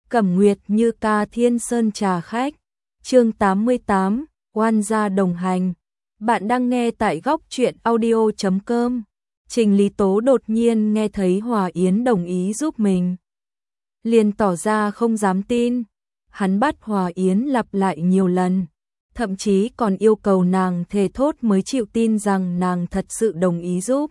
Cẩm Nguyệt Như ca Thiên Sơn trà khách. Chương 88, oan gia đồng hành. Bạn đang nghe tại góc truyện audio.com. Trình Lý Tố đột nhiên nghe thấy Hòa Yến đồng ý giúp mình, liền tỏ ra không dám tin. Hắn bắt Hòa Yến lặp lại nhiều lần, thậm chí còn yêu cầu nàng thề thốt mới chịu tin rằng nàng thật sự đồng ý giúp.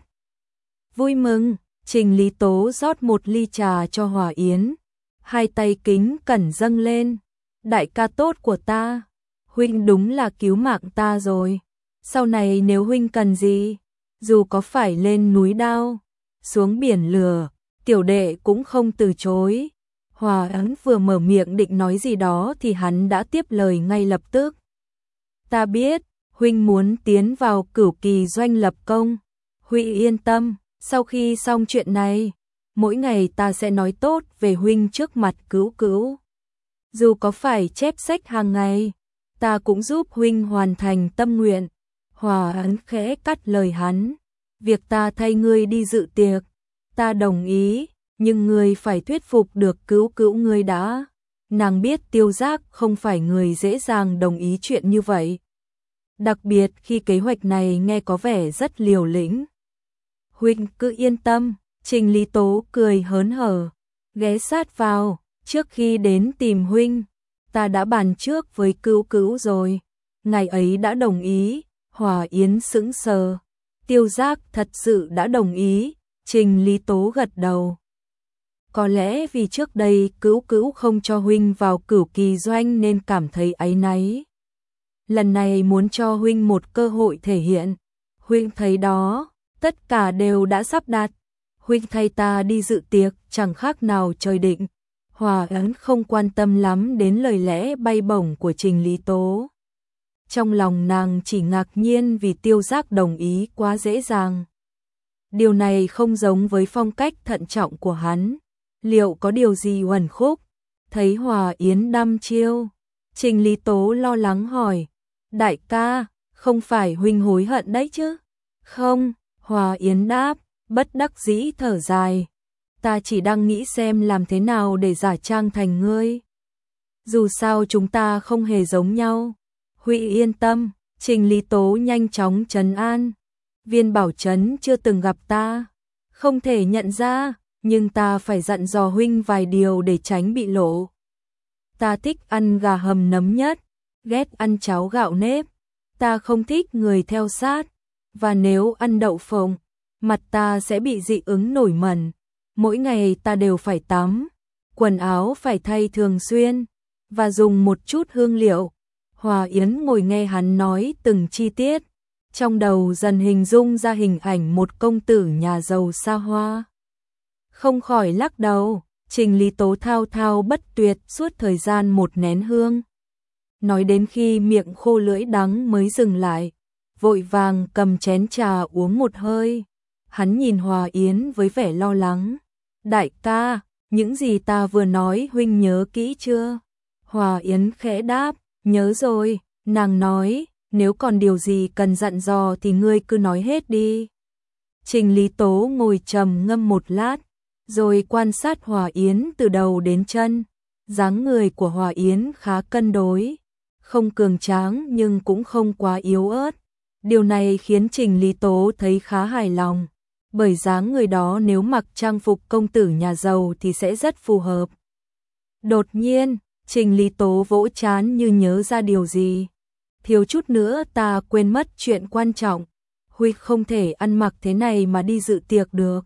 Vui mừng, Trình Lý Tố rót một ly trà cho Hòa Yến, hai tay kính cẩn dâng lên. Đại ca tốt của ta, huynh đúng là cứu mạng ta rồi. Sau này nếu huynh cần gì, dù có phải lên núi đao, xuống biển lửa, tiểu đệ cũng không từ chối. Hòa Yến vừa mở miệng định nói gì đó thì hắn đã tiếp lời ngay lập tức. Ta biết, huynh muốn tiến vào Cửu Kỳ doanh lập công. Huynh yên tâm, sau khi xong chuyện này, mỗi ngày ta sẽ nói tốt về huynh trước mặt Cửu Cửu. Dù có phải chép sách hàng ngày, ta cũng giúp huynh hoàn thành tâm nguyện. Hòa Yến khẽ cắt lời hắn. Việc ta thay ngươi đi dự tiệc, ta đồng ý, nhưng ngươi phải thuyết phục được Cửu Cửu ngươi đã. Nàng biết Tiêu Giác không phải người dễ dàng đồng ý chuyện như vậy, đặc biệt khi kế hoạch này nghe có vẻ rất liều lĩnh. Huynh cứ yên tâm, Trình Lý Tố cười hớn hở, ghé sát vào. Trước khi đến tìm huynh, ta đã bàn trước với Cửu Cửu rồi, ngày ấy đã đồng ý. Hòa Yến sững sờ. Tiêu Giác thật sự đã đồng ý? Trình Lý Tố gật đầu. Có lẽ vì trước đây Cửu Cửu không cho huynh vào Cửu Kỳ doanh nên cảm thấy áy náy. Lần này muốn cho huynh một cơ hội thể hiện. Huynh thấy đó, tất cả đều đã sắp đặt. Huynh thay ta đi dự tiệc chẳng khác nào trời định. Hòa Yến không quan tâm lắm đến lời lẽ bay bổng của Trình Lý Tố. Trong lòng nàng chỉ ngạc nhiên vì Tiêu Giác đồng ý quá dễ dàng. Điều này không giống với phong cách thận trọng của hắn. Liệu có điều gì uẩn khúc? Thấy Hòa Yến đăm chiêu, Trình Lý Tố lo lắng hỏi. Đại ca, không phải huynh hối hận đấy chứ? Không, Hòa Yến đáp, bất đắc dĩ thở dài. Ta chỉ đang nghĩ xem làm thế nào để giả trang thành ngươi. Dù sao chúng ta không hề giống nhau. Huy yên tâm, Trình Lý Tố nhanh chóng trấn an. Viên Bảo Trấn chưa từng gặp ta, không thể nhận ra, nhưng ta phải dặn dò huynh vài điều để tránh bị lộ. Ta thích ăn gà hầm nấm nhất, ghét ăn cháo gạo nếp. Ta không thích người theo sát, và nếu ăn đậu phộng, mặt ta sẽ bị dị ứng nổi mẩn. Mỗi ngày ta đều phải tắm, quần áo phải thay thường xuyên, và dùng một chút hương liệu. Hòa Yến ngồi nghe hắn nói từng chi tiết, trong đầu dần hình dung ra hình ảnh một công tử nhà giàu xa hoa. Không khỏi lắc đầu. Trình Lý Tố thao thao bất tuyệt suốt thời gian một nén hương. Nói đến khi miệng khô lưỡi đắng mới dừng lại, vội vàng cầm chén trà uống một hơi. Hắn nhìn Hòa Yến với vẻ lo lắng. Đại ca, những gì ta vừa nói huynh nhớ kỹ chưa? Hòa Yến khẽ đáp, nhớ rồi. Nàng nói, nếu còn điều gì cần dặn dò thì ngươi cứ nói hết đi. Trình Lý Tố ngồi trầm ngâm một lát, rồi quan sát Hòa Yến từ đầu đến chân. Dáng người của Hòa Yến khá cân đối, không cường tráng nhưng cũng không quá yếu ớt. Điều này khiến Trình Lý Tố thấy khá hài lòng, bởi dáng người đó nếu mặc trang phục công tử nhà giàu thì sẽ rất phù hợp. Đột nhiên, Trình Lý Tố vỗ trán như nhớ ra điều gì. Thiếu chút nữa ta quên mất chuyện quan trọng. Huy không thể ăn mặc thế này mà đi dự tiệc được.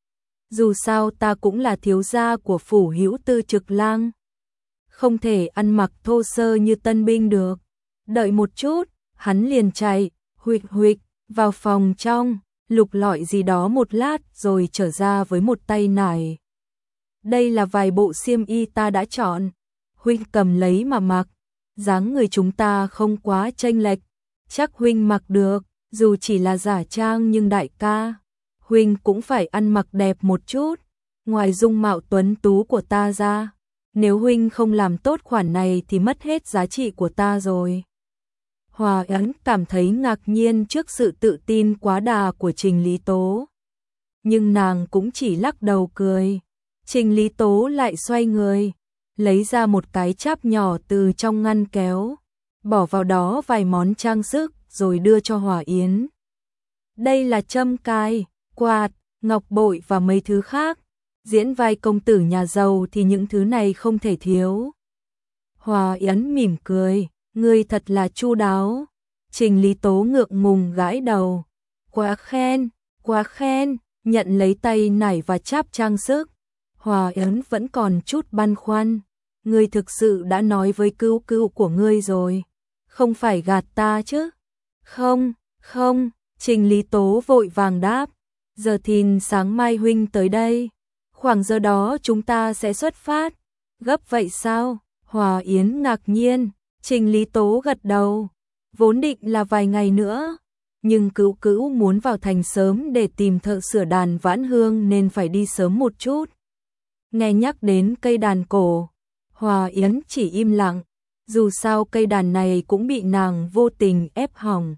Dù sao ta cũng là thiếu gia của phủ Hữu Tư Trực Lang, không thể ăn mặc thô sơ như tân binh được. Đợi một chút, hắn liền chạy, huỵch huỵch, vào phòng trong, lục lọi gì đó một lát rồi trở ra với một tay nải. Đây là vài bộ xiêm y ta đã chọn. Huynh cầm lấy mà mặc, dáng người chúng ta không quá chênh lệch, chắc huynh mặc được, dù chỉ là giả trang nhưng đại ca, huynh cũng phải ăn mặc đẹp một chút, ngoài dung mạo tuấn tú của ta ra, nếu huynh không làm tốt khoản này thì mất hết giá trị của ta rồi. Hòa Yến cảm thấy ngạc nhiên trước sự tự tin quá đà của Trình Lý Tố, nhưng nàng cũng chỉ lắc đầu cười. Trình Lý Tố lại xoay người, lấy ra một cái cháp nhỏ từ trong ngăn kéo, bỏ vào đó vài món trang sức rồi đưa cho Hòa Yến. Đây là châm cài, quạt, ngọc bội và mấy thứ khác. Diễn vai công tử nhà giàu thì những thứ này không thể thiếu. Hòa Yến mỉm cười, ngươi thật là chu đáo. Trình Lý Tố ngượng ngùng gãi đầu. Quá khen, nhận lấy tay nải và cháp trang sức. Hòa Yến vẫn còn chút băn khoăn. Ngươi thực sự đã nói với cứu cứu của ngươi rồi, không phải gạt ta chứ? Không, Trình Lý Tố vội vàng đáp. Giờ thìn sáng mai huynh tới đây. Khoảng giờ đó chúng ta sẽ xuất phát. Gấp vậy sao? Hòa Yến ngạc nhiên. Trình Lý Tố gật đầu. Vốn định là vài ngày nữa, nhưng Cữu Cữu muốn vào thành sớm để tìm thợ sửa đàn Vãn Hương nên phải đi sớm một chút. Nghe nhắc đến cây đàn cổ, Hòa Yến chỉ im lặng, dù sao cây đàn này cũng bị nàng vô tình ép hỏng.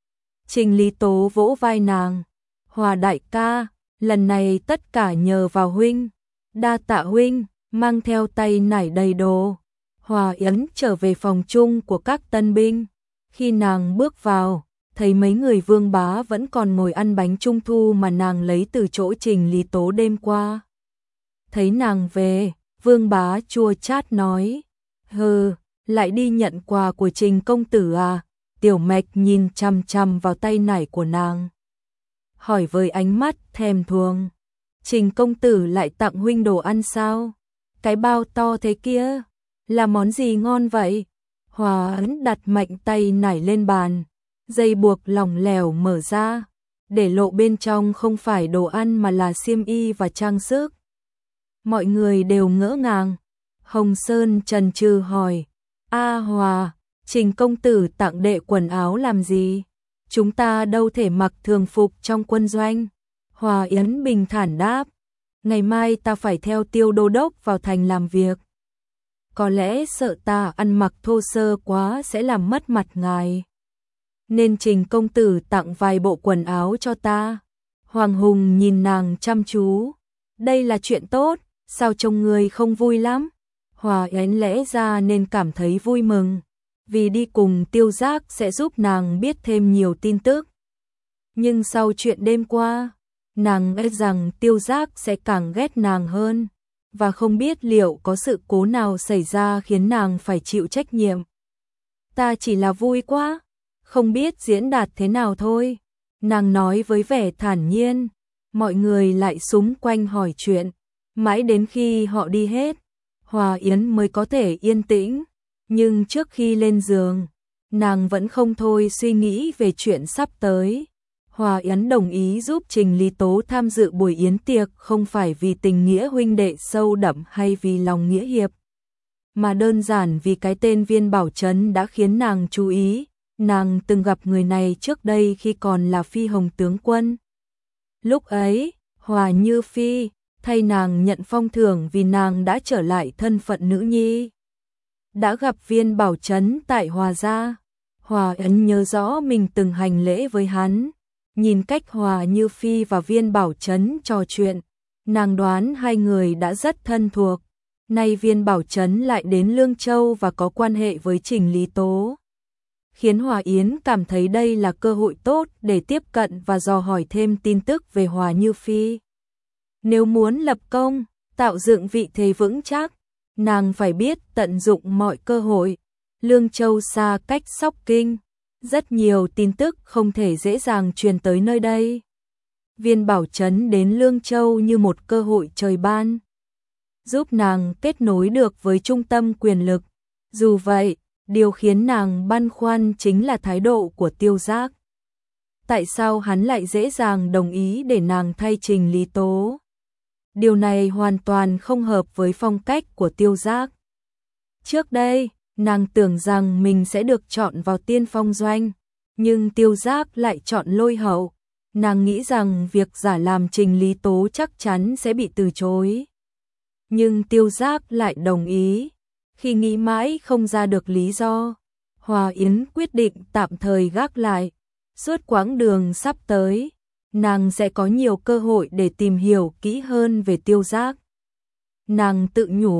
Trình Lý Tố vỗ vai nàng. Hòa đại ca, lần này tất cả nhờ vào huynh. Đa tạ huynh, mang theo tay nải đầy đồ. Hòa Yến trở về phòng chung của các tân binh. Khi nàng bước vào, thấy mấy người Vương Bá vẫn còn ngồi ăn bánh trung thu mà nàng lấy từ chỗ Trình Lý Tố đêm qua. Thấy nàng về, Vương Bá chua chát nói, hừ, lại đi nhận quà của Trình công tử à? Tiểu Mạch nhìn chằm chằm vào tay nải của nàng, hỏi với ánh mắt thèm thuồng, Trình công tử lại tặng huynh đồ ăn sao? Cái bao to thế kia, là món gì ngon vậy? Hòa Yến đặt mạnh tay nải lên bàn, dây buộc lỏng lẻo mở ra, để lộ bên trong không phải đồ ăn mà là xiêm y và trang sức. Mọi người đều ngỡ ngàng. Hồng Sơn chần chừ hỏi, A Hòa, Trình công tử tặng đệ quần áo làm gì? Chúng ta đâu thể mặc thường phục trong quân doanh. Hòa Yến bình thản đáp, ngày mai ta phải theo Tiêu đô đốc vào thành làm việc. Có lẽ sợ ta ăn mặc thô sơ quá sẽ làm mất mặt ngài, nên Trình công tử tặng vài bộ quần áo cho ta. Hoàng Hùng nhìn nàng chăm chú, đây là chuyện tốt, sao trông người không vui lắm? Hòa Yến lẽ ra nên cảm thấy vui mừng, vì đi cùng Tiêu Giác sẽ giúp nàng biết thêm nhiều tin tức. Nhưng sau chuyện đêm qua, nàng e rằng Tiêu Giác sẽ càng ghét nàng hơn, và không biết liệu có sự cố nào xảy ra khiến nàng phải chịu trách nhiệm. Ta chỉ là vui quá, không biết diễn đạt thế nào thôi, nàng nói với vẻ thản nhiên. Mọi người lại xúm quanh hỏi chuyện, mãi đến khi họ đi hết, Hòa Yến mới có thể yên tĩnh. Nhưng trước khi lên giường, nàng vẫn không thôi suy nghĩ về chuyện sắp tới. Hòa Yến đồng ý giúp Trình Lý Tố tham dự buổi yến tiệc không phải vì tình nghĩa huynh đệ sâu đậm hay vì lòng nghĩa hiệp, mà đơn giản vì cái tên Viên Bảo Trấn đã khiến nàng chú ý. Nàng từng gặp người này trước đây khi còn là Phi Hồng tướng quân. Lúc ấy, Hòa Như Phi thay nàng nhận phong thưởng vì nàng đã trở lại thân phận nữ nhi. Đã gặp Viên Bảo Trấn tại Hòa gia, Hòa Yến nhớ rõ mình từng hành lễ với hắn. Nhìn cách Hòa Như Phi và Viên Bảo Trấn trò chuyện, nàng đoán hai người đã rất thân thuộc. Nay Viên Bảo Trấn lại đến Lương Châu và có quan hệ với Trình Lý Tố, khiến Hòa Yến cảm thấy đây là cơ hội tốt để tiếp cận và dò hỏi thêm tin tức về Hòa Như Phi. Nếu muốn lập công, tạo dựng vị thế vững chắc, nàng phải biết tận dụng mọi cơ hội. Lương Châu xa cách Sóc Kinh, rất nhiều tin tức không thể dễ dàng truyền tới nơi đây. Viên Bảo Trấn đến Lương Châu như một cơ hội trời ban, giúp nàng kết nối được với trung tâm quyền lực. Dù vậy, điều khiến nàng băn khoăn chính là thái độ của Tiêu Giác. Tại sao hắn lại dễ dàng đồng ý để nàng thay Trình Lý Tố? Điều này hoàn toàn không hợp với phong cách của Tiêu Giác. Trước đây, nàng tưởng rằng mình sẽ được chọn vào Tiên Phong doanh, nhưng Tiêu Giác lại chọn Lôi Hậu. Nàng nghĩ rằng việc giả làm Trình Lý Tố chắc chắn sẽ bị từ chối. Nhưng Tiêu Giác lại đồng ý. Khi nghĩ mãi không ra được lý do, Hòa Yến quyết định tạm thời gác lại. Suốt quãng đường sắp tới, nàng sẽ có nhiều cơ hội để tìm hiểu kỹ hơn về Tiêu Giác. Nàng tự nhủ,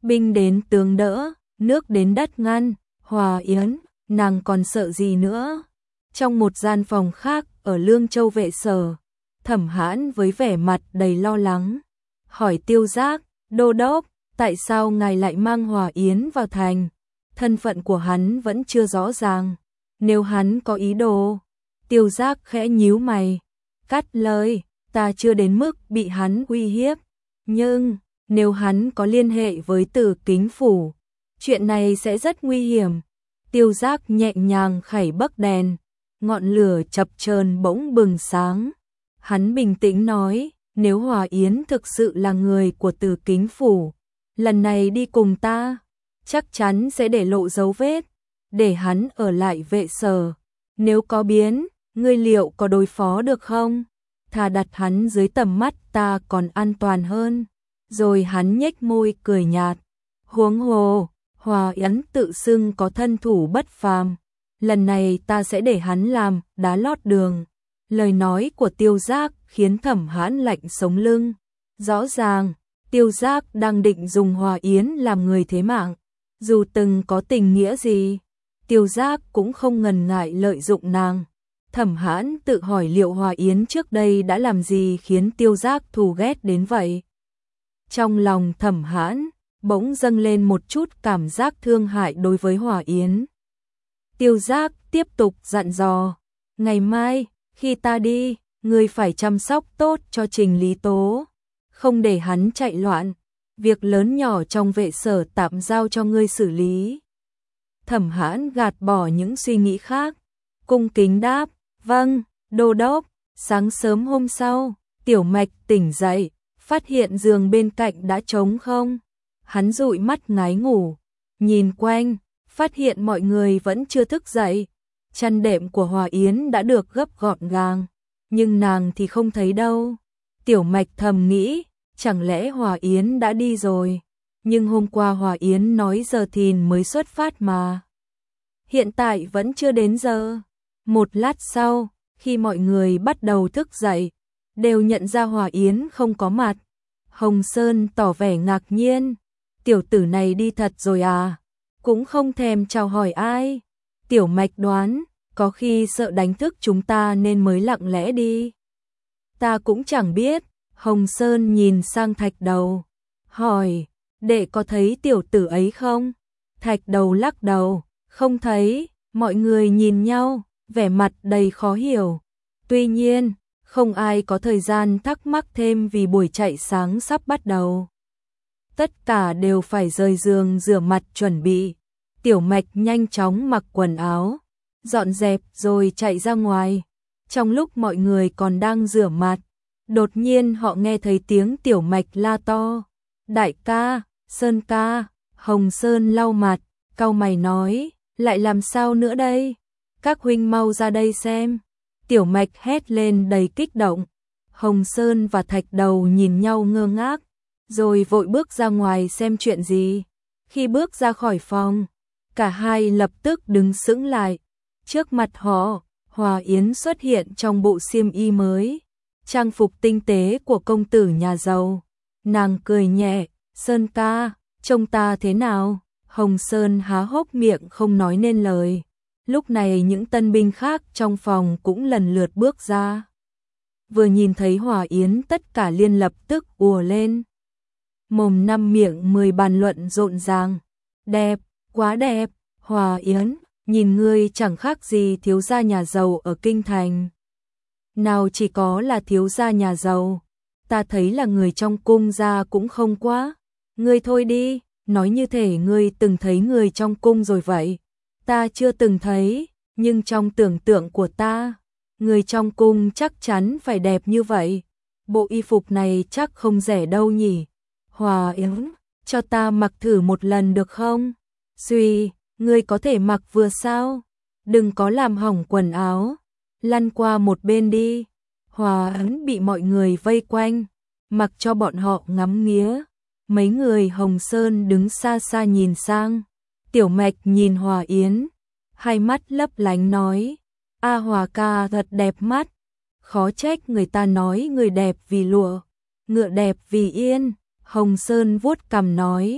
Binh đến tướng đỡ, nước đến đất ngăn, Hòa Yến, nàng còn sợ gì nữa. Trong một gian phòng khác ở Lương Châu vệ sở, Thẩm Hãn với vẻ mặt đầy lo lắng, hỏi Tiêu Giác, đô đốc, tại sao ngài lại mang Hòa Yến vào thành? Thân phận của hắn vẫn chưa rõ ràng, nếu hắn có ý đồ. Tiêu Giác khẽ nhíu mày, cắt lời, ta chưa đến mức bị hắn uy hiếp, nhưng nếu hắn có liên hệ với Tử Kính phủ, chuyện này sẽ rất nguy hiểm. Tiêu Giác nhẹ nhàng khẩy bấc đèn, ngọn lửa chập chờn bỗng bừng sáng. Hắn bình tĩnh nói, nếu Hòa Yến thực sự là người của Tử Kính phủ, lần này đi cùng ta, chắc chắn sẽ để lộ dấu vết, để hắn ở lại vệ sở. Nếu có biến, ngươi liệu có đối phó được không? Thà đặt hắn dưới tầm mắt ta còn an toàn hơn. Rồi hắn nhếch môi cười nhạt. Huống hồ, Hòa Yến tự xưng có thân thủ bất phàm. Lần này ta sẽ để hắn làm đá lót đường. Lời nói của Tiêu Giác khiến Thẩm Hãn lạnh sống lưng. Rõ ràng, Tiêu Giác đang định dùng Hòa Yến làm người thế mạng. Dù từng có tình nghĩa gì, Tiêu Giác cũng không ngần ngại lợi dụng nàng. Thẩm Hãn tự hỏi liệu Hòa Yến trước đây đã làm gì khiến Tiêu Giác thù ghét đến vậy. Trong lòng Thẩm Hãn bỗng dâng lên một chút cảm giác thương hại đối với Hòa Yến. Tiêu Giác tiếp tục dặn dò, ngày mai, khi ta đi, ngươi phải chăm sóc tốt cho Trình Lý Tố, không để hắn chạy loạn, việc lớn nhỏ trong vệ sở tạm giao cho ngươi xử lý. Thẩm Hãn gạt bỏ những suy nghĩ khác, cung kính đáp, vâng, đô đốc. Sáng sớm hôm sau, Tiểu Mạch tỉnh dậy, phát hiện giường bên cạnh đã trống không. Hắn dụi mắt ngái ngủ, nhìn quanh, phát hiện mọi người vẫn chưa thức dậy. Chăn đệm của Hòa Yến đã được gấp gọn gàng, nhưng nàng thì không thấy đâu. Tiểu Mạch thầm nghĩ, chẳng lẽ Hòa Yến đã đi rồi? Nhưng hôm qua Hòa Yến nói giờ thìn mới xuất phát mà. Hiện tại vẫn chưa đến giờ. Một lát sau, khi mọi người bắt đầu thức dậy, đều nhận ra Hòa Yến không có mặt. Hồng Sơn tỏ vẻ ngạc nhiên, tiểu tử này đi thật rồi à? Cũng không thèm chào hỏi ai. Tiểu Mạch đoán, có khi sợ đánh thức chúng ta nên mới lặng lẽ đi. Ta cũng chẳng biết. Hồng Sơn nhìn sang Thạch Đầu, hỏi, đệ có thấy tiểu tử ấy không? Thạch Đầu lắc đầu, không thấy. Mọi người nhìn nhau, vẻ mặt đầy khó hiểu. Tuy nhiên, không ai có thời gian thắc mắc thêm vì buổi chạy sáng sắp bắt đầu. Tất cả đều phải rời giường rửa mặt chuẩn bị. Tiểu Mạch nhanh chóng mặc quần áo, dọn dẹp rồi chạy ra ngoài. Trong lúc mọi người còn đang rửa mặt, đột nhiên họ nghe thấy tiếng Tiểu Mạch la to. Đại ca, Sơn ca. Hồng Sơn lau mặt, cau mày nói, lại làm sao nữa đây? Các huynh mau ra đây xem. Tiểu Mạch hét lên đầy kích động. Hồng Sơn và Thạch Đầu nhìn nhau ngơ ngác, rồi vội bước ra ngoài xem chuyện gì. Khi bước ra khỏi phòng, cả hai lập tức đứng sững lại. Trước mặt họ, Hòa Yến xuất hiện trong bộ xiêm y mới, trang phục tinh tế của công tử nhà giàu. Nàng cười nhẹ, Sơn ca, trông ta thế nào? Hồng Sơn há hốc miệng không nói nên lời. Lúc này những tân binh khác trong phòng cũng lần lượt bước ra. Vừa nhìn thấy Hòa Yến tất cả liên lập tức ùa lên. Mồm năm miệng 10 bàn luận rộn ràng. Đẹp, quá đẹp, Hòa Yến, nhìn ngươi chẳng khác gì thiếu gia nhà giàu ở kinh thành. Nào chỉ có là thiếu gia nhà giàu, ta thấy là người trong cung gia cũng không quá. Ngươi thôi đi, nói như thể ngươi từng thấy người trong cung rồi vậy. Ta chưa từng thấy, nhưng trong tưởng tượng của ta, người trong cung chắc chắn phải đẹp như vậy. Bộ y phục này chắc không rẻ đâu nhỉ. Hòa Yến, cho ta mặc thử một lần được không? Suy, ngươi có thể mặc vừa sao? Đừng có làm hỏng quần áo. Lăn qua một bên đi. Hòa Yến bị mọi người vây quanh, mặc cho bọn họ ngắm nghía. Mấy người Hồng Sơn đứng xa xa nhìn sang. Tiểu Mạch nhìn Hòa Yến, hai mắt lấp lánh nói, A Hòa ca thật đẹp mắt. Khó trách người ta nói người đẹp vì lụa, ngựa đẹp vì yên. Hồng Sơn vuốt cằm nói,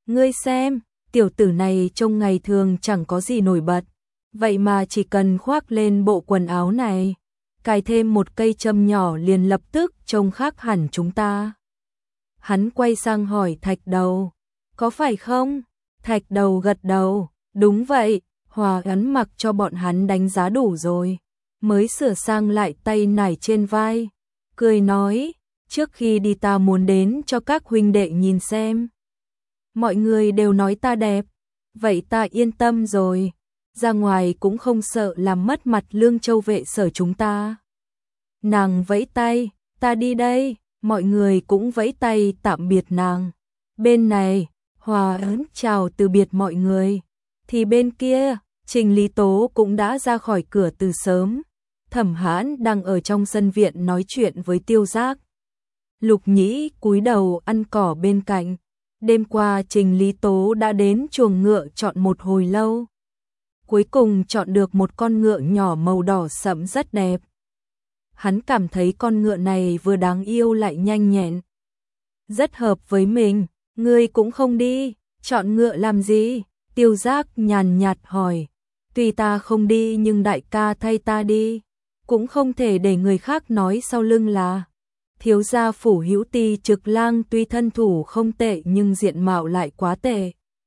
Ngươi xem, tiểu tử này trông ngày thường chẳng có gì nổi bật, vậy mà chỉ cần khoác lên bộ quần áo này, cài thêm một cây châm nhỏ liền lập tức trông khác hẳn chúng ta. Hắn quay sang hỏi Thạch Đầu, có phải không? Thạch Đầu gật đầu, đúng vậy, Hòa Ấn mặc cho bọn hắn đánh giá đủ rồi, mới sửa sang lại tay nải trên vai, cười nói, trước khi đi ta muốn đến cho các huynh đệ nhìn xem. Mọi người đều nói ta đẹp, vậy ta yên tâm rồi, ra ngoài cũng không sợ làm mất mặt Lương Châu vệ sở chúng ta. Nàng vẫy tay, ta đi đây, mọi người cũng vẫy tay tạm biệt nàng. Bên này, Hòa Ấn chào từ biệt mọi người, thì bên kia, Trình Lý Tố cũng đã ra khỏi cửa từ sớm. Thẩm Hãn đang ở trong sân viện nói chuyện với Tiêu Giác. Lục Nhĩ cúi đầu ăn cỏ bên cạnh. Đêm qua Trình Lý Tố đã đến chuồng ngựa chọn một hồi lâu. Cuối cùng chọn được một con ngựa nhỏ màu đỏ sẫm rất đẹp. Hắn cảm thấy con ngựa này vừa đáng yêu lại nhanh nhẹn. Rất hợp với mình, ngươi cũng không đi, chọn ngựa làm gì? Tiêu Giác nhàn nhạt hỏi. Tuy ta không đi nhưng đại ca thay ta đi. Cũng không thể để người khác nói sau lưng là thiếu gia Phủ Hữu Ti Trực Lang tuy thân thủ không tệ nhưng diện mạo lại quá tệ.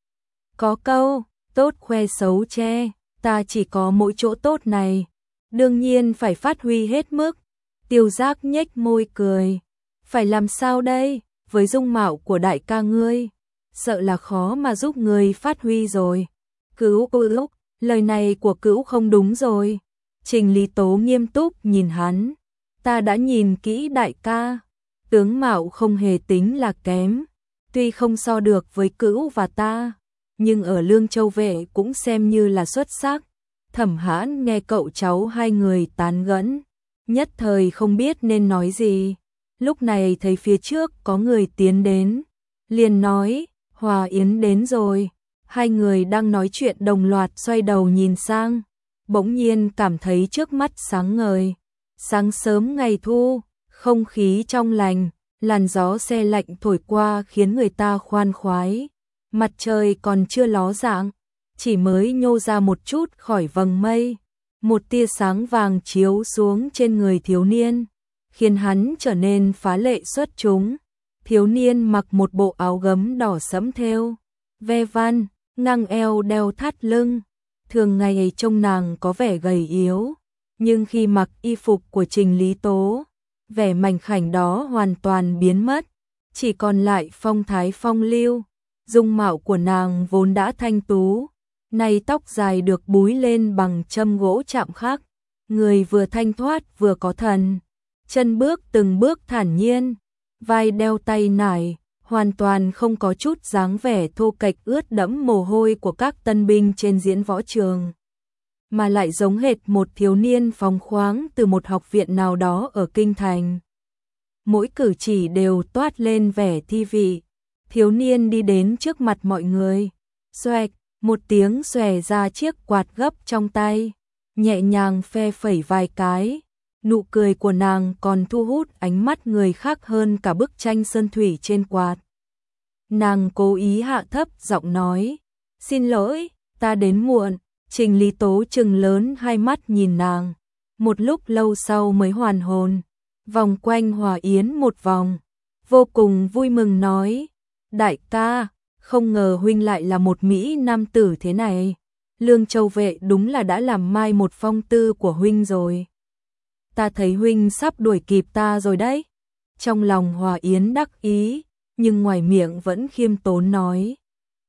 Có câu, tốt khoe xấu che, ta chỉ có mỗi chỗ tốt này, đương nhiên phải phát huy hết mức. Tiêu Giác nhếch môi cười, phải làm sao đây, với dung mạo của đại ca ngươi, sợ là khó mà giúp ngươi phát huy rồi. Cữu, lời này của Cữu không đúng rồi. Trình Lý Tố nghiêm túc nhìn hắn, ta đã nhìn kỹ đại ca, tướng mạo không hề tính là kém, tuy không so được với Cữu và ta, nhưng ở Lương Châu vệ cũng xem như là xuất sắc. Thẩm Hãn nghe cậu cháu hai người tán gẫu, nhất thời không biết nên nói gì. Lúc này thấy phía trước có người tiến đến, liền nói, Hòa Yến đến rồi. Hai người đang nói chuyện đồng loạt xoay đầu nhìn sang, bỗng nhiên cảm thấy trước mắt sáng ngời. Sáng sớm ngày thu, không khí trong lành, làn gió se lạnh thổi qua khiến người ta khoan khoái. Mặt trời còn chưa ló dạng, chỉ mới nhô ra một chút khỏi vầng mây. Một tia sáng vàng chiếu xuống trên người thiếu niên, khiến hắn trở nên phá lệ xuất chúng. Thiếu niên mặc một bộ áo gấm đỏ sẫm thêu ve văn, ngang eo đeo thắt lưng. Thường ngày trông nàng có vẻ gầy yếu, nhưng khi mặc y phục của Trình Lý Tố, vẻ mảnh khảnh đó hoàn toàn biến mất, chỉ còn lại phong thái phong lưu. Dung mạo của nàng vốn đã thanh tú, nay tóc dài được búi lên bằng châm gỗ chạm khắc, người vừa thanh thoát vừa có thần, chân bước từng bước thản nhiên, vai đeo tay nải, hoàn toàn không có chút dáng vẻ thô kệch ướt đẫm mồ hôi của các tân binh trên diễn võ trường, mà lại giống hệt một thiếu niên phóng khoáng từ một học viện nào đó ở kinh thành. Mỗi cử chỉ đều toát lên vẻ thi vị. Thiếu niên đi đến trước mặt mọi người, xoẹt, một tiếng xòe ra chiếc quạt gấp trong tay, nhẹ nhàng phe phẩy vài cái. Nụ cười của nàng còn thu hút ánh mắt người khác hơn cả bức tranh sơn thủy trên quạt. Nàng cố ý hạ thấp giọng nói, xin lỗi, ta đến muộn. Trình Lý Tố trừng lớn hai mắt nhìn nàng, một lúc lâu sau mới hoàn hồn, vòng quanh Hòa Yến một vòng, vô cùng vui mừng nói, đại ca, không ngờ huynh lại là một mỹ nam tử thế này. Lương Châu vệ đúng là đã làm mai một phong tư của huynh rồi. Ta thấy huynh sắp đuổi kịp ta rồi đấy. Trong lòng Hòa Yến đắc ý, nhưng ngoài miệng vẫn khiêm tốn nói.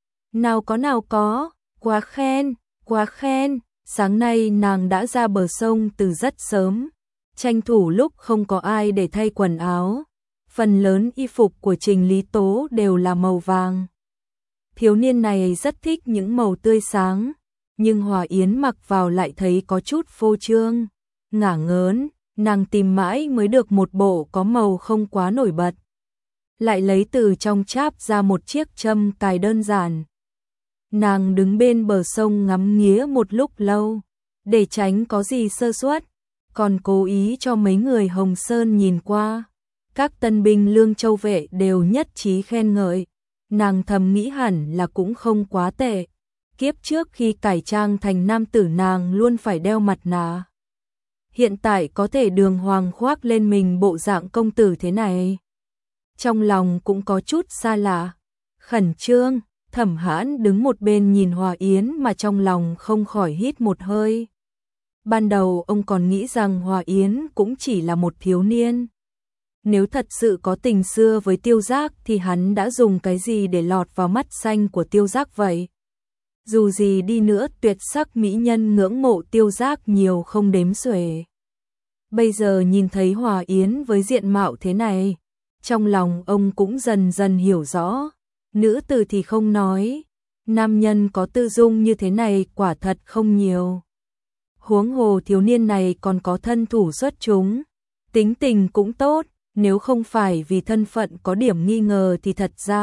Nào có, quá khen, quá khen. Sáng nay nàng đã ra bờ sông từ rất sớm, tranh thủ lúc không có ai để thay quần áo. Phần lớn y phục của Trình Lý Tố đều là màu vàng. Thiếu niên này rất thích những màu tươi sáng, nhưng Hòa Yến mặc vào lại thấy có chút phô trương, ngả ngớn. Nàng tìm mãi mới được một bộ có màu không quá nổi bật, lại lấy từ trong cháp ra một chiếc châm cài đơn giản. Nàng đứng bên bờ sông ngắm nghía một lúc lâu, để tránh có gì sơ suất, còn cố ý cho mấy người Hồng Sơn nhìn qua. Các tân binh Lương Châu vệ đều nhất trí khen ngợi. nàng thầm nghĩ hẳn là cũng không quá tệ. Kiếp trước khi cải trang thành nam tử nàng luôn phải đeo mặt nạ. Hiện tại có thể đường hoàng khoác lên mình bộ dạng công tử thế này. Trong lòng cũng có chút xa lạ, khẩn trương. Thẩm Hãn đứng một bên nhìn Hòa Yến mà trong lòng không khỏi hít một hơi. Ban đầu ông còn nghĩ rằng Hòa Yến cũng chỉ là một thiếu niên. Nếu thật sự có tình xưa với Tiêu Giác thì hắn đã dùng cái gì để lọt vào mắt xanh của Tiêu Giác vậy? Dù gì đi nữa tuyệt sắc mỹ nhân ngưỡng mộ Tiêu Giác nhiều không đếm xuể. Bây giờ nhìn thấy Hòa Yến với diện mạo thế này, trong lòng ông cũng dần dần hiểu rõ. Nữ tử thì không nói, nam nhân có tư dung như thế này quả thật không nhiều. Huống hồ thiếu niên này còn có thân thủ xuất chúng, tính tình cũng tốt, nếu không phải vì thân phận có điểm nghi ngờ thì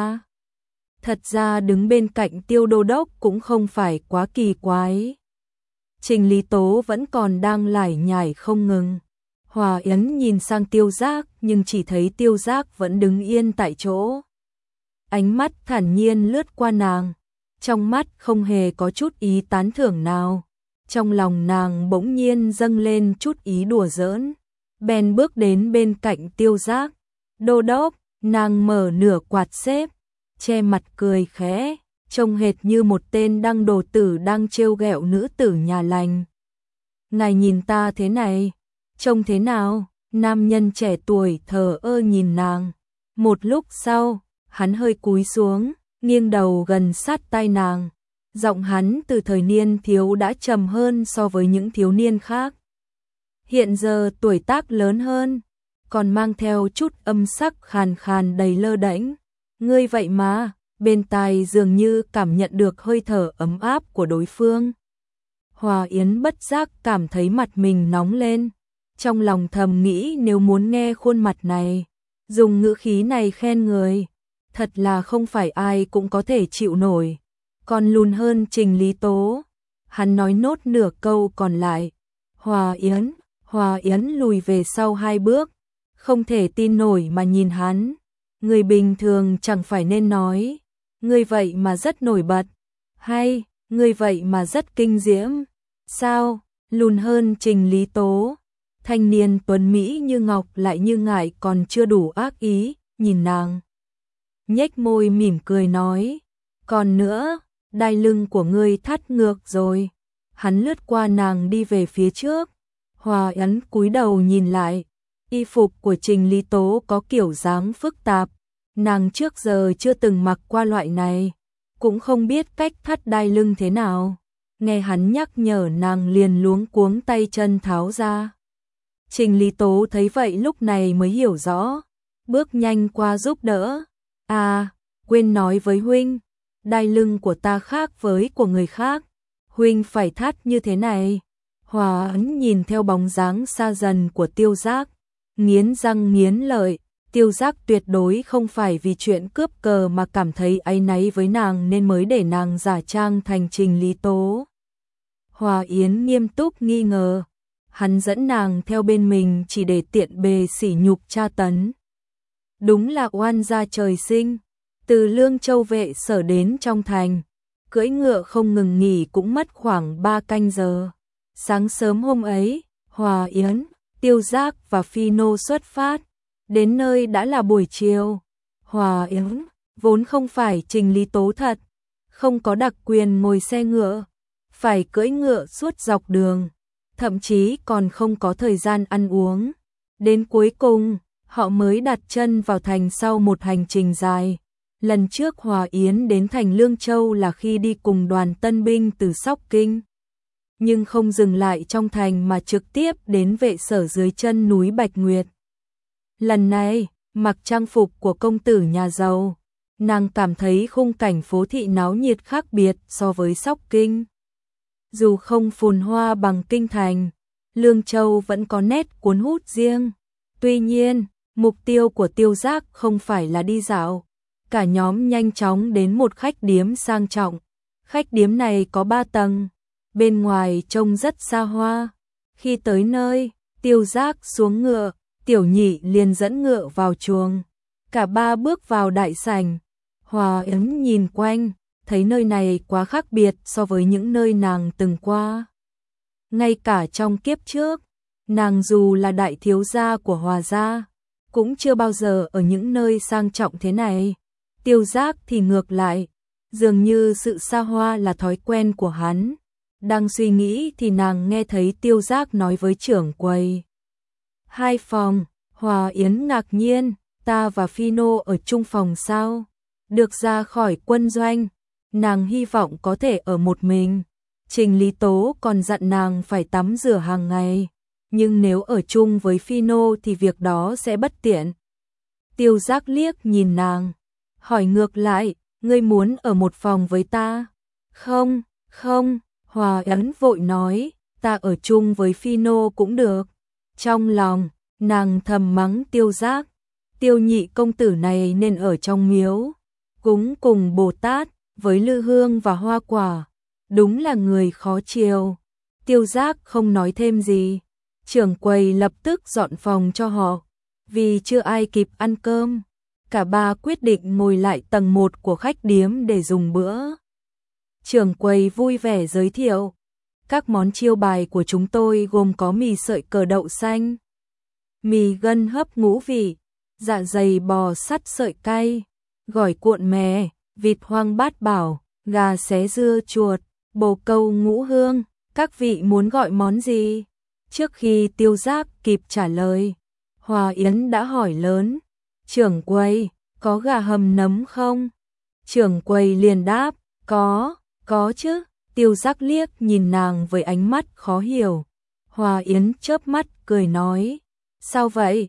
thật ra đứng bên cạnh Tiêu đô đốc cũng không phải quá kỳ quái. Trình Lý Tố vẫn còn đang lải nhải không ngừng. Hòa Yến nhìn sang Tiêu Giác nhưng chỉ thấy Tiêu Giác vẫn đứng yên tại chỗ. Ánh mắt thản nhiên lướt qua nàng, trong mắt không hề có chút ý tán thưởng nào. Trong lòng nàng bỗng nhiên dâng lên chút ý đùa giỡn, bèn bước đến bên cạnh Tiêu Giác. Đô đốc, nàng mở nửa quạt xếp, che mặt cười khẽ, trông hệt như một tên đăng đồ tử đang trêu ghẹo nữ tử nhà lành. Ngài nhìn ta thế này, trông thế nào? Nam nhân trẻ tuổi thờ ơ nhìn nàng. Một lúc sau, hắn hơi cúi xuống, nghiêng đầu gần sát tai nàng. Giọng hắn từ thời niên thiếu đã trầm hơn so với những thiếu niên khác. Hiện giờ tuổi tác lớn hơn, còn mang theo chút âm sắc khàn khàn đầy lơ đễnh. Ngươi vậy mà, bên tai dường như cảm nhận được hơi thở ấm áp của đối phương. Hòa Yến bất giác cảm thấy mặt mình nóng lên. Trong lòng thầm nghĩ nếu muốn nghe khuôn mặt này, dùng ngữ khí này khen người, thật là không phải ai cũng có thể chịu nổi. Còn lùn hơn Trình Lý Tố. Hắn nói nốt nửa câu còn lại. Hòa Yến lùi về sau 2 bước, không thể tin nổi mà nhìn hắn. Người bình thường chẳng phải nên nói, người vậy mà rất nổi bật, hay, người vậy mà rất kinh diễm. Sao, lùn hơn Trình Lý Tố, thanh niên tuấn Mỹ như ngọc lại như ngại còn chưa đủ ác ý, nhìn nàng. Nhếch môi mỉm cười nói, còn nữa, đai lưng của ngươi thắt ngược rồi. Hắn lướt qua nàng đi về phía trước. Hòa Yến cúi đầu nhìn lại, y phục của Trình Lý Tố có kiểu dáng phức tạp, nàng trước giờ chưa từng mặc qua loại này, cũng không biết cách thắt đai lưng thế nào. Nghe hắn nhắc nhở nàng liền luống cuống tay chân tháo ra. Trình Lý Tố thấy vậy lúc này mới hiểu rõ, bước nhanh qua giúp đỡ. À, quên nói với huynh, đai lưng của ta khác với của người khác, huynh phải thắt như thế này. Hòa Yến nhìn theo bóng dáng xa dần của Tiêu Giác, nghiến răng nghiến lợi. Tiêu Giác tuyệt đối không phải vì chuyện cướp cờ mà cảm thấy áy náy với nàng nên mới để nàng giả trang thành Trình Lý Tố. Hòa Yến nghiêm túc nghi ngờ, hắn dẫn nàng theo bên mình chỉ để tiện bề sỉ nhục tra tấn. Đúng là oan gia trời sinh, từ Lương Châu vệ sở đến trong thành, cưỡi ngựa không ngừng nghỉ cũng mất khoảng 3 canh giờ. Sáng sớm hôm ấy, Hòa Yến, Tiêu Giác và Phi Nô xuất phát. Đến nơi đã là buổi chiều. Hòa Yến vốn không phải Trình Lý Tố thật, không có đặc quyền ngồi xe ngựa, phải cưỡi ngựa suốt dọc đường, thậm chí còn không có thời gian ăn uống. Đến cuối cùng, họ mới đặt chân vào thành sau một hành trình dài. Lần trước Hòa Yến đến thành Lương Châu là khi đi cùng đoàn tân binh từ Sóc Kinh, nhưng không dừng lại trong thành mà trực tiếp đến vệ sở dưới chân núi Bạch Nguyệt. Lần này, mặc trang phục của công tử nhà giàu, nàng cảm thấy khung cảnh phố thị náo nhiệt khác biệt so với Sóc Kinh. Dù không phồn hoa bằng kinh thành, Lương Châu vẫn có nét cuốn hút riêng. Tuy nhiên, mục tiêu của Tiêu Giác không phải là đi dạo. Cả nhóm nhanh chóng đến một khách điếm sang trọng. Khách điếm này có 3 tầng, bên ngoài trông rất xa hoa. Khi tới nơi, Tiêu Giác xuống ngựa, Tiểu Nhị liền dẫn ngựa vào chuồng. Cả ba bước vào đại sảnh. Hòa Yến nhìn quanh, thấy nơi này quá khác biệt so với những nơi nàng từng qua. Ngay cả trong kiếp trước, nàng dù là đại thiếu gia của Hòa gia, cũng chưa bao giờ ở những nơi sang trọng thế này. Tiêu Giác thì ngược lại, dường như sự xa hoa là thói quen của hắn. Đang suy nghĩ thì nàng nghe thấy Tiêu Giác nói với trưởng quầy. 2 phòng, Hòa Yến ngạc nhiên, ta và Phino ở chung phòng sao? Được ra khỏi quân doanh, nàng hy vọng có thể ở một mình. Trình Lý Tố còn dặn nàng phải tắm rửa hàng ngày, nhưng nếu ở chung với Phino thì việc đó sẽ bất tiện. Tiêu Giác liếc nhìn nàng, hỏi ngược lại, ngươi muốn ở một phòng với ta? Không, không, Hòa Yến vội nói, ta ở chung với Phino cũng được. Trong lòng, nàng thầm mắng Tiêu Giác, Tiêu nhị công tử này nên ở trong miếu, cúng cùng Bồ Tát, với lư hương và hoa quả, đúng là người khó chiều. Tiêu Giác không nói thêm gì, trưởng quầy lập tức dọn phòng cho họ, vì chưa ai kịp ăn cơm. Cả ba quyết định ngồi lại tầng 1 của khách điếm để dùng bữa. Trưởng quầy vui vẻ giới thiệu, các món chiêu bài của chúng tôi gồm có mì sợi cờ đậu xanh, mì gân hấp ngũ vị, dạ dày bò sắt sợi cay, gỏi cuộn mè, vịt hoang bát bảo, gà xé dưa chuột, bồ câu ngũ hương. Các vị muốn gọi món gì? Trước khi Tiêu Giác kịp trả lời, Hòa Yến đã hỏi lớn, trưởng quầy, có gà hầm nấm không? Trưởng quầy liền đáp, có chứ. Tiêu Giác liếc nhìn nàng với ánh mắt khó hiểu. Hòa Yến chớp mắt cười nói, sao vậy?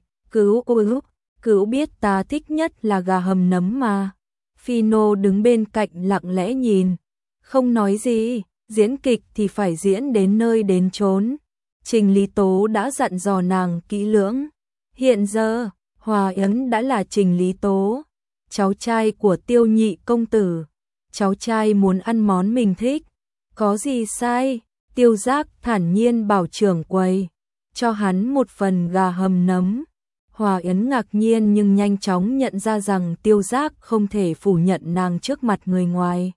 Cứu biết ta thích nhất là gà hầm nấm mà. Phino đứng bên cạnh lặng lẽ nhìn, không nói gì. Diễn kịch thì phải diễn đến nơi đến chốn. Trình Lý Tố đã dặn dò nàng kỹ lưỡng. Hiện giờ, Hòa Yến đã là Trình Lý Tố, cháu trai của Tiêu nhị công tử. Cháu trai muốn ăn món mình thích, có gì sai? Tiêu Giác thản nhiên bảo trưởng quầy cho hắn một phần gà hầm nấm. Hòa Yến ngạc nhiên nhưng nhanh chóng nhận ra rằng Tiêu Giác không thể phủ nhận nàng trước mặt người ngoài.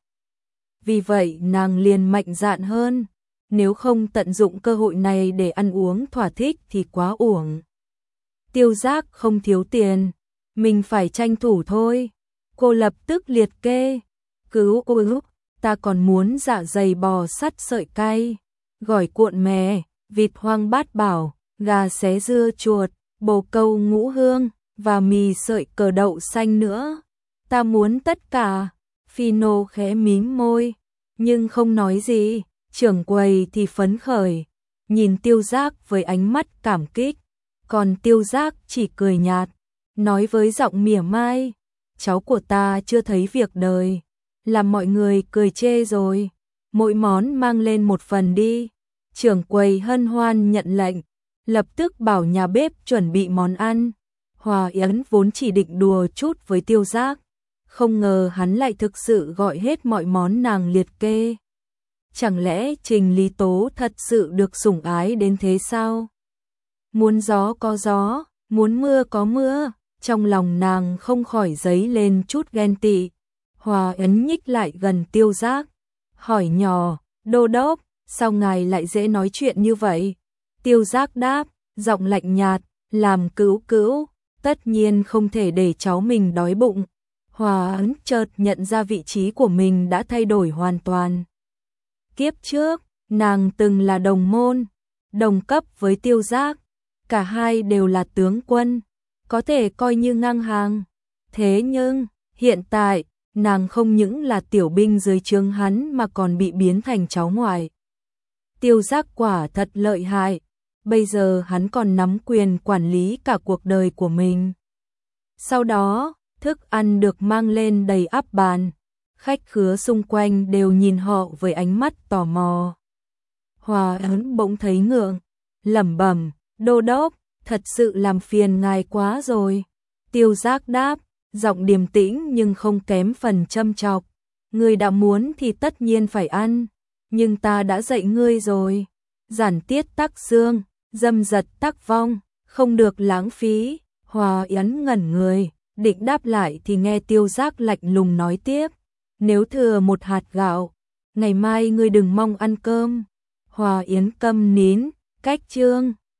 Vì vậy nàng liền mạnh dạn hơn, nếu không tận dụng cơ hội này để ăn uống thỏa thích thì quá uổng. Tiêu Giác không thiếu tiền, mình phải tranh thủ thôi. Cô lập tức liệt kê, cứu, ta còn muốn dạ dày bò sắt sợi cay, gỏi cuộn mè, vịt hoang bát bảo, gà xé dưa chuột, bồ câu ngũ hương, và mì sợi cờ đậu xanh nữa. Ta muốn tất cả. Phino khẽ mím môi, nhưng không nói gì. Trưởng quầy thì phấn khởi, nhìn Tiêu Giác với ánh mắt cảm kích. Còn Tiêu Giác chỉ cười nhạt, nói với giọng mỉa mai, cháu của ta chưa thấy việc đời, làm mọi người cười chê rồi. Mỗi món mang lên một phần đi. Trưởng quầy hân hoan nhận lệnh, lập tức bảo nhà bếp chuẩn bị món ăn. Hòa Yến vốn chỉ định đùa chút với Tiêu Giác, không ngờ hắn lại thực sự gọi hết mọi món nàng liệt kê. Chẳng lẽ Trình Lý Tố thật sự được sủng ái đến thế sao? Muốn gió có gió, muốn mưa có mưa, trong lòng nàng không khỏi dấy lên chút ghen tị. Hòa Yến nhích lại gần Tiêu Giác, hỏi nhỏ, đô đốc, sao ngài lại dễ nói chuyện như vậy? Tiêu Giác đáp, giọng lạnh nhạt, làm cữu, tất nhiên không thể để cháu mình đói bụng. Hòa Yến chợt nhận ra vị trí của mình đã thay đổi hoàn toàn. Kiếp trước, nàng từng là đồng môn, đồng cấp với Tiêu Giác, cả hai đều là tướng quân, có thể coi như ngang hàng. Thế nhưng, hiện tại, nàng không những là tiểu binh dưới trướng hắn mà còn bị biến thành cháu ngoại. Tiêu Giác quả thật lợi hại, bây giờ hắn còn nắm quyền quản lý cả cuộc đời của mình. Sau đó, thức ăn được mang lên đầy ắp bàn, khách khứa xung quanh đều nhìn họ với ánh mắt tò mò. Hòa Yến bỗng thấy ngượng, lẩm bẩm, đô đốc, thật sự làm phiền ngài quá rồi. Tiêu Giác đáp, giọng điềm tĩnh nhưng không kém phần châm chọc, ngươi đã muốn thì tất nhiên phải ăn, nhưng ta đã dạy ngươi rồi, giản tiết tắc xương, dâm dật tắc vong, không được lãng phí. Hòa Yến ngẩn người, Định đáp lại thì nghe Tiêu Giác lạnh lùng nói tiếp, nếu thừa một hạt gạo, ngày mai ngươi đừng mong ăn cơm. Hòa Yến câm nín, cách chương